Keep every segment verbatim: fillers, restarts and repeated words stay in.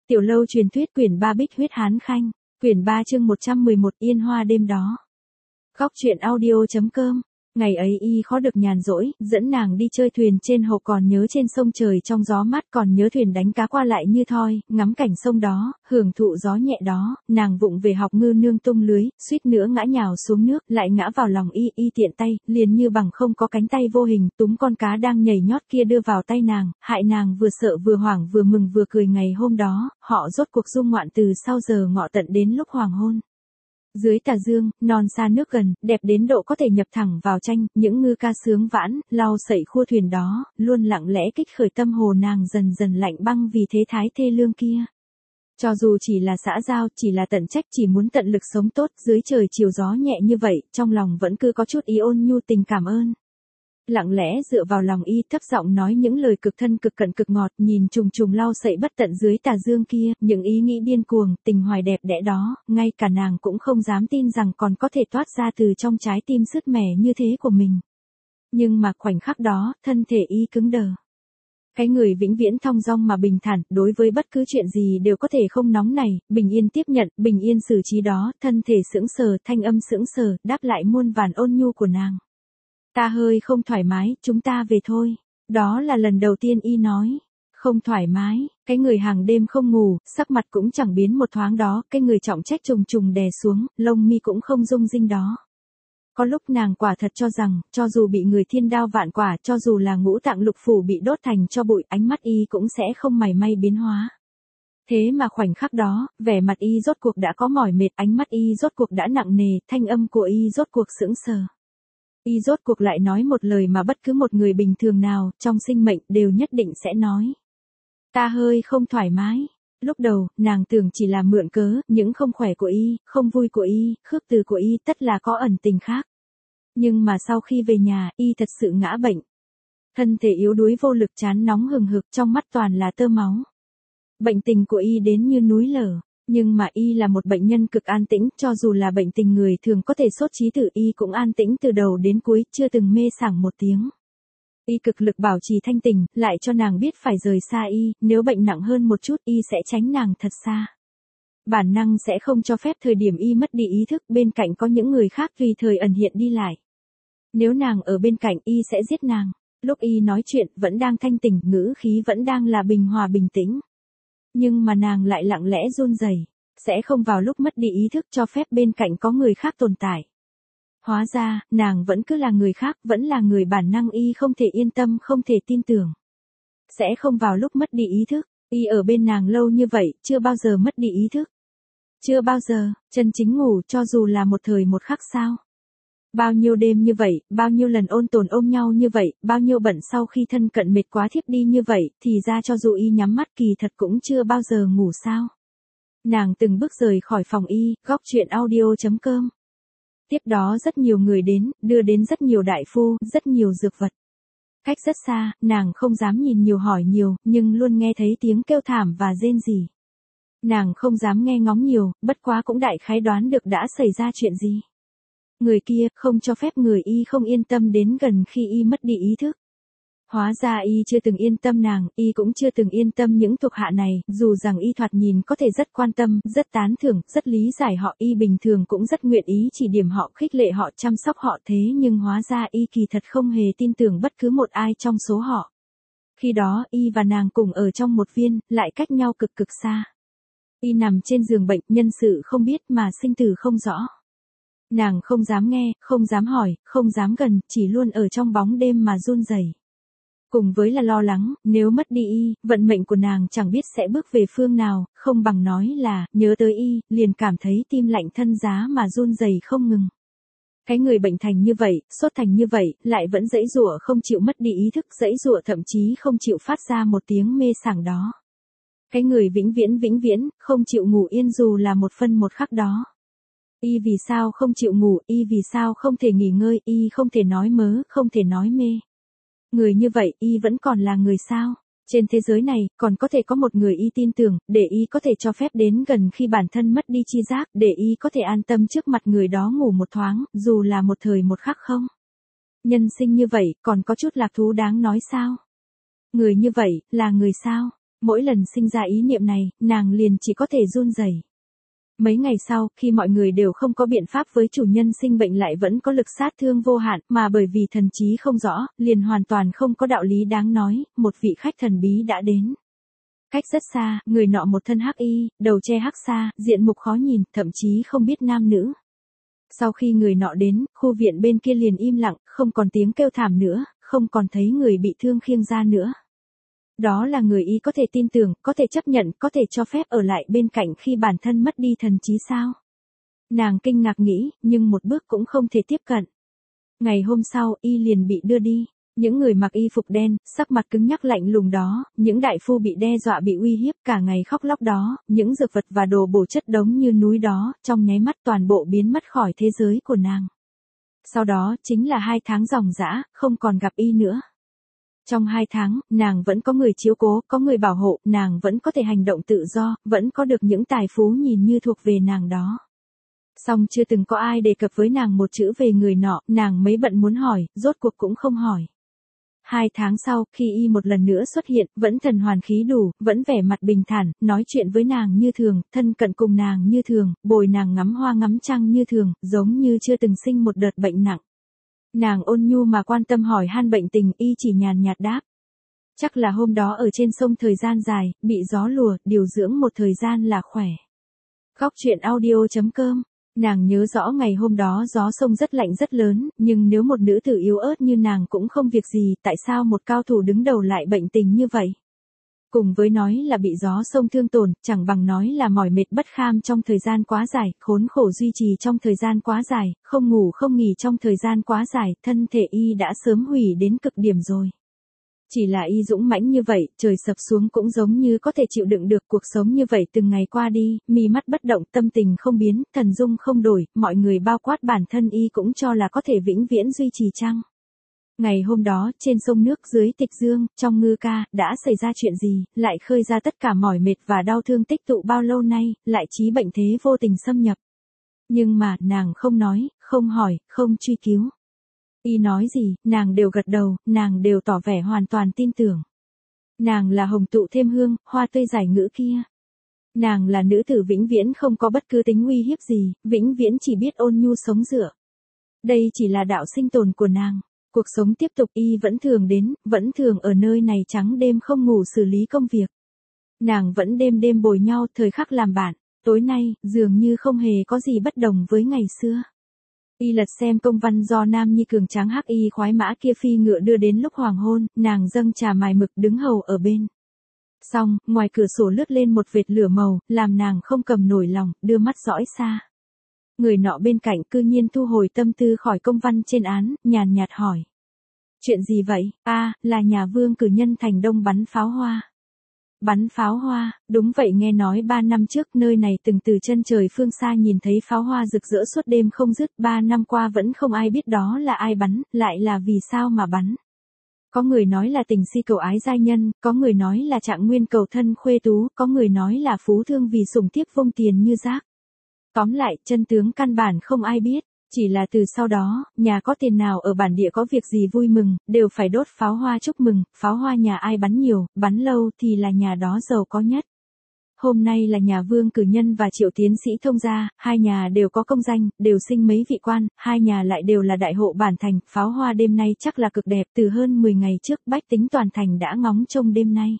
Tiểu lâu truyền thuyết quyển ba Bích huyết hán khanh, quyển ba chương một trăm mười một Yên hoa đêm đó. Góc truyện audio.com. Ngày ấy y khó được nhàn rỗi, dẫn nàng đi chơi thuyền trên hồ, còn nhớ trên sông trời trong gió mát, còn nhớ thuyền đánh cá qua lại như thoi, ngắm cảnh sông đó, hưởng thụ gió nhẹ đó. Nàng vụng về học ngư nương tung lưới, suýt nữa ngã nhào xuống nước, lại ngã vào lòng y, y tiện tay, liền như bằng không có cánh tay vô hình, túm con cá đang nhảy nhót kia đưa vào tay nàng, hại nàng vừa sợ vừa hoảng vừa mừng vừa cười. Ngày hôm đó, họ rốt cuộc dung ngoạn từ sau giờ ngọ tận đến lúc hoàng hôn. Dưới tà dương, non xa nước gần, đẹp đến độ có thể nhập thẳng vào tranh, những ngư ca sướng vãn, lau sậy khua thuyền đó, luôn lặng lẽ kích khởi tâm hồ nàng dần dần lạnh băng vì thế thái thê lương kia. Cho dù chỉ là xã giao, chỉ là tận trách, chỉ muốn tận lực sống tốt, dưới trời chiều gió nhẹ như vậy, trong lòng vẫn cứ có chút ý ôn nhu tình cảm ơn. Lặng lẽ dựa vào lòng y, thấp giọng nói những lời cực thân cực cận cực ngọt, nhìn trùng trùng lau sậy bất tận dưới tà dương kia, những ý nghĩ điên cuồng, tình hoài đẹp đẽ đó, ngay cả nàng cũng không dám tin rằng còn có thể toát ra từ trong trái tim sứt mẻ như thế của mình. Nhưng mà khoảnh khắc đó, thân thể y cứng đờ. Cái người vĩnh viễn thong dong mà bình thản, đối với bất cứ chuyện gì đều có thể không nóng nảy, bình yên tiếp nhận, bình yên xử trí đó, thân thể sững sờ, thanh âm sững sờ, đáp lại muôn vàn ôn nhu của nàng. Ta hơi không thoải mái, chúng ta về thôi. Đó là lần đầu tiên y nói. Không thoải mái, cái người hàng đêm không ngủ, sắc mặt cũng chẳng biến một thoáng đó, cái người trọng trách trùng trùng đè xuống, lông mi cũng không rung rinh đó. Có lúc nàng quả thật cho rằng, cho dù bị người thiên đao vạn quả, cho dù là ngũ tạng lục phủ bị đốt thành cho bụi, ánh mắt y cũng sẽ không mảy may biến hóa. Thế mà khoảnh khắc đó, vẻ mặt y rốt cuộc đã có mỏi mệt, ánh mắt y rốt cuộc đã nặng nề, thanh âm của y rốt cuộc sững sờ. Y rốt cuộc lại nói một lời mà bất cứ một người bình thường nào, trong sinh mệnh, đều nhất định sẽ nói. Ta hơi không thoải mái. Lúc đầu, nàng tưởng chỉ là mượn cớ, những không khỏe của y, không vui của y, khước từ của y, tất là có ẩn tình khác. Nhưng mà sau khi về nhà, y thật sự ngã bệnh. Thân thể yếu đuối vô lực, chán nóng hừng hực, trong mắt toàn là tơ máu. Bệnh tình của y đến như núi lở. Nhưng mà y là một bệnh nhân cực an tĩnh, cho dù là bệnh tình người thường có thể sốt trí tử, y cũng an tĩnh từ đầu đến cuối, chưa từng mê sảng một tiếng. Y cực lực bảo trì thanh tình, lại cho nàng biết phải rời xa y, nếu bệnh nặng hơn một chút y sẽ tránh nàng thật xa. Bản năng sẽ không cho phép thời điểm y mất đi ý thức, bên cạnh có những người khác tùy thời ẩn hiện đi lại. Nếu nàng ở bên cạnh y sẽ giết nàng. Lúc y nói chuyện, vẫn đang thanh tỉnh, ngữ khí vẫn đang là bình hòa bình tĩnh. Nhưng mà nàng lại lặng lẽ run rẩy, sẽ không vào lúc mất đi ý thức cho phép bên cạnh có người khác tồn tại. Hóa ra, nàng vẫn cứ là người khác, vẫn là người bản năng y không thể yên tâm, không thể tin tưởng. Sẽ không vào lúc mất đi ý thức, y ở bên nàng lâu như vậy, chưa bao giờ mất đi ý thức. Chưa bao giờ, chân chính ngủ cho dù là một thời một khắc sao. Bao nhiêu đêm như vậy, bao nhiêu lần ôn tồn ôm nhau như vậy, bao nhiêu bận sau khi thân cận mệt quá thiếp đi như vậy, thì ra cho dù y nhắm mắt kỳ thật cũng chưa bao giờ ngủ sao. Nàng từng bước rời khỏi phòng y, góc truyện audio.com. Tiếp đó rất nhiều người đến, đưa đến rất nhiều đại phu, rất nhiều dược vật. Cách rất xa, nàng không dám nhìn nhiều hỏi nhiều, nhưng luôn nghe thấy tiếng kêu thảm và rên rỉ. Nàng không dám nghe ngóng nhiều, bất quá cũng đại khái đoán được đã xảy ra chuyện gì. Người kia không cho phép người y không yên tâm đến gần khi y mất đi ý thức. Hóa ra y chưa từng yên tâm nàng, y cũng chưa từng yên tâm những thuộc hạ này, dù rằng y thoạt nhìn có thể rất quan tâm, rất tán thưởng, rất lý giải họ, y bình thường cũng rất nguyện ý chỉ điểm họ, khích lệ họ, chăm sóc họ, thế nhưng hóa ra y kỳ thật không hề tin tưởng bất cứ một ai trong số họ. Khi đó, y và nàng cùng ở trong một viên, lại cách nhau cực cực xa. Y nằm trên giường bệnh, nhân sự không biết mà sinh tử không rõ. Nàng không dám nghe, không dám hỏi, không dám gần, chỉ luôn ở trong bóng đêm mà run rẩy. Cùng với là lo lắng, nếu mất đi y, vận mệnh của nàng chẳng biết sẽ bước về phương nào, không bằng nói là, nhớ tới y, liền cảm thấy tim lạnh thân giá mà run rẩy không ngừng. Cái người bệnh thành như vậy, sốt thành như vậy, lại vẫn giãy giụa không chịu mất đi ý thức, giãy giụa thậm chí không chịu phát ra một tiếng mê sảng đó. Cái người vĩnh viễn vĩnh viễn, không chịu ngủ yên dù là một phân một khắc đó. Y vì sao không chịu ngủ, y vì sao không thể nghỉ ngơi, y không thể nói mớ, không thể nói mê. Người như vậy, y vẫn còn là người sao? Trên thế giới này, còn có thể có một người y tin tưởng, để y có thể cho phép đến gần khi bản thân mất đi chi giác, để y có thể an tâm trước mặt người đó ngủ một thoáng, dù là một thời một khắc không? Nhân sinh như vậy, còn có chút lạc thú đáng nói sao? Người như vậy, là người sao? Mỗi lần sinh ra ý niệm này, nàng liền chỉ có thể run rẩy. Mấy ngày sau, khi mọi người đều không có biện pháp với chủ nhân sinh bệnh lại vẫn có lực sát thương vô hạn, mà bởi vì thần trí không rõ, liền hoàn toàn không có đạo lý đáng nói, một vị khách thần bí đã đến. Cách rất xa, người nọ một thân hắc y, đầu che hắc sa, diện mục khó nhìn, thậm chí không biết nam nữ. Sau khi người nọ đến, khu viện bên kia liền im lặng, không còn tiếng kêu thảm nữa, không còn thấy người bị thương khiêng ra nữa. Đó là người y có thể tin tưởng, có thể chấp nhận, có thể cho phép ở lại bên cạnh khi bản thân mất đi thần trí sao? Nàng kinh ngạc nghĩ, nhưng một bước cũng không thể tiếp cận. Ngày hôm sau, y liền bị đưa đi. Những người mặc y phục đen, sắc mặt cứng nhắc lạnh lùng đó, những đại phu bị đe dọa bị uy hiếp cả ngày khóc lóc đó, những dược vật và đồ bổ chất đống như núi đó, trong nháy mắt toàn bộ biến mất khỏi thế giới của nàng. Sau đó, chính là hai tháng ròng rã, không còn gặp y nữa. Trong hai tháng, nàng vẫn có người chiếu cố, có người bảo hộ, nàng vẫn có thể hành động tự do, vẫn có được những tài phú nhìn như thuộc về nàng đó. Song chưa từng có ai đề cập với nàng một chữ về người nọ, nàng mấy bận muốn hỏi, rốt cuộc cũng không hỏi. Hai tháng sau, khi y một lần nữa xuất hiện, vẫn thần hoàn khí đủ, vẫn vẻ mặt bình thản, nói chuyện với nàng như thường, thân cận cùng nàng như thường, bồi nàng ngắm hoa ngắm trăng như thường, giống như chưa từng sinh một đợt bệnh nặng. Nàng ôn nhu mà quan tâm hỏi han bệnh tình, y chỉ nhàn nhạt đáp. Chắc là hôm đó ở trên sông thời gian dài, bị gió lùa, điều dưỡng một thời gian là khỏe. Góc truyện audio chấm com. Nàng nhớ rõ ngày hôm đó gió sông rất lạnh rất lớn, nhưng nếu một nữ tử yếu ớt như nàng cũng không việc gì, tại sao một cao thủ đứng đầu lại bệnh tình như vậy? Cùng với nói là bị gió sông thương tổn, chẳng bằng nói là mỏi mệt bất kham trong thời gian quá dài, khốn khổ duy trì trong thời gian quá dài, không ngủ không nghỉ trong thời gian quá dài, thân thể y đã sớm hủy đến cực điểm rồi. Chỉ là y dũng mãnh như vậy, trời sập xuống cũng giống như có thể chịu đựng được cuộc sống như vậy từng ngày qua đi, mi mắt bất động, tâm tình không biến, thần dung không đổi, mọi người bao quát bản thân y cũng cho là có thể vĩnh viễn duy trì chăng. Ngày hôm đó, trên sông nước dưới Tịch Dương, trong Ngư Ca, đã xảy ra chuyện gì, lại khơi ra tất cả mỏi mệt và đau thương tích tụ bao lâu nay, lại chí bệnh thế vô tình xâm nhập. Nhưng mà, nàng không nói, không hỏi, không truy cứu. Y nói gì, nàng đều gật đầu, nàng đều tỏ vẻ hoàn toàn tin tưởng. Nàng là hồng tụ thêm hương, hoa tươi giải ngữ kia. Nàng là nữ tử vĩnh viễn không có bất cứ tính uy hiếp gì, vĩnh viễn chỉ biết ôn nhu sống dựa. Đây chỉ là đạo sinh tồn của nàng. Cuộc sống tiếp tục y vẫn thường đến, vẫn thường ở nơi này trắng đêm không ngủ xử lý công việc. Nàng vẫn đêm đêm bồi nhau thời khắc làm bạn, tối nay, dường như không hề có gì bất đồng với ngày xưa. Y lật xem công văn do Nam Nhi cường tráng hắc y khoái mã kia phi ngựa đưa đến lúc hoàng hôn, nàng dâng trà mài mực đứng hầu ở bên. Xong, ngoài cửa sổ lướt lên một vệt lửa màu, làm nàng không cầm nổi lòng, đưa mắt dõi xa. Người nọ bên cạnh cư nhiên thu hồi tâm tư khỏi công văn trên án, nhàn nhạt hỏi. Chuyện gì vậy? A, à, là nhà vương cử nhân thành đông bắn pháo hoa. Bắn pháo hoa, đúng vậy, nghe nói ba năm trước nơi này từng từ chân trời phương xa nhìn thấy pháo hoa rực rỡ suốt đêm không dứt, ba năm qua vẫn không ai biết đó là ai bắn, lại là vì sao mà bắn. Có người nói là tình si cầu ái giai nhân, có người nói là trạng nguyên cầu thân khuê tú, có người nói là phú thương vì sủng tiếc vung tiền như rác. Tóm lại, chân tướng căn bản không ai biết, chỉ là từ sau đó, nhà có tiền nào ở bản địa có việc gì vui mừng, đều phải đốt pháo hoa chúc mừng, pháo hoa nhà ai bắn nhiều, bắn lâu thì là nhà đó giàu có nhất. Hôm nay là nhà Vương Cử Nhân và Triệu tiến sĩ thông gia, hai nhà đều có công danh, đều sinh mấy vị quan, hai nhà lại đều là đại hộ bản thành, pháo hoa đêm nay chắc là cực đẹp, từ hơn mười ngày trước bách tính toàn thành đã ngóng trông đêm nay.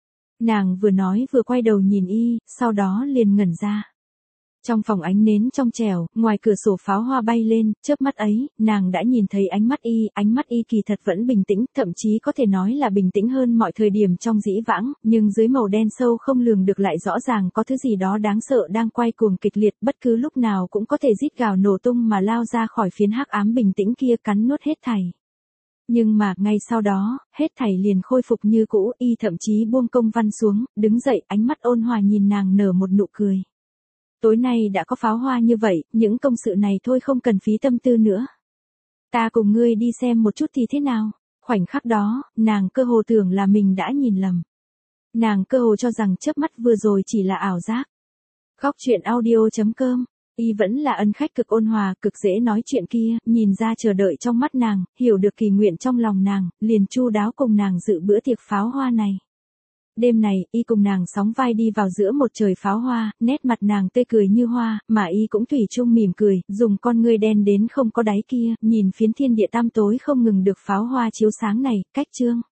Nàng vừa nói vừa quay đầu nhìn y, sau đó liền ngẩn ra. Trong phòng ánh nến trong trẻo, ngoài cửa sổ pháo hoa bay lên, chớp mắt ấy, nàng đã nhìn thấy ánh mắt y, ánh mắt y kỳ thật vẫn bình tĩnh, thậm chí có thể nói là bình tĩnh hơn mọi thời điểm trong dĩ vãng, nhưng dưới màu đen sâu không lường được lại rõ ràng có thứ gì đó đáng sợ đang quay cuồng kịch liệt, bất cứ lúc nào cũng có thể rít gào nổ tung mà lao ra khỏi phiến hắc ám bình tĩnh kia cắn nuốt hết thảy. Nhưng mà, ngay sau đó, hết thảy liền khôi phục như cũ, y thậm chí buông công văn xuống, đứng dậy, ánh mắt ôn hòa nhìn nàng nở một nụ cười. Tối nay đã có pháo hoa như vậy, những công sự này thôi không cần phí tâm tư nữa. Ta cùng ngươi đi xem một chút thì thế nào? Khoảnh khắc đó, nàng cơ hồ tưởng là mình đã nhìn lầm. Nàng cơ hồ cho rằng chớp mắt vừa rồi chỉ là ảo giác. Góc truyện audio chấm com. Y vẫn là ân khách cực ôn hòa, cực dễ nói chuyện kia, nhìn ra chờ đợi trong mắt nàng, hiểu được kỳ nguyện trong lòng nàng, liền chu đáo cùng nàng dự bữa tiệc pháo hoa này. Đêm này, y cùng nàng sóng vai đi vào giữa một trời pháo hoa, nét mặt nàng tươi cười như hoa, mà y cũng thủy chung mỉm cười, dùng con ngươi đen đến không có đáy kia, nhìn phiến thiên địa tăm tối không ngừng được pháo hoa chiếu sáng này, cách chương.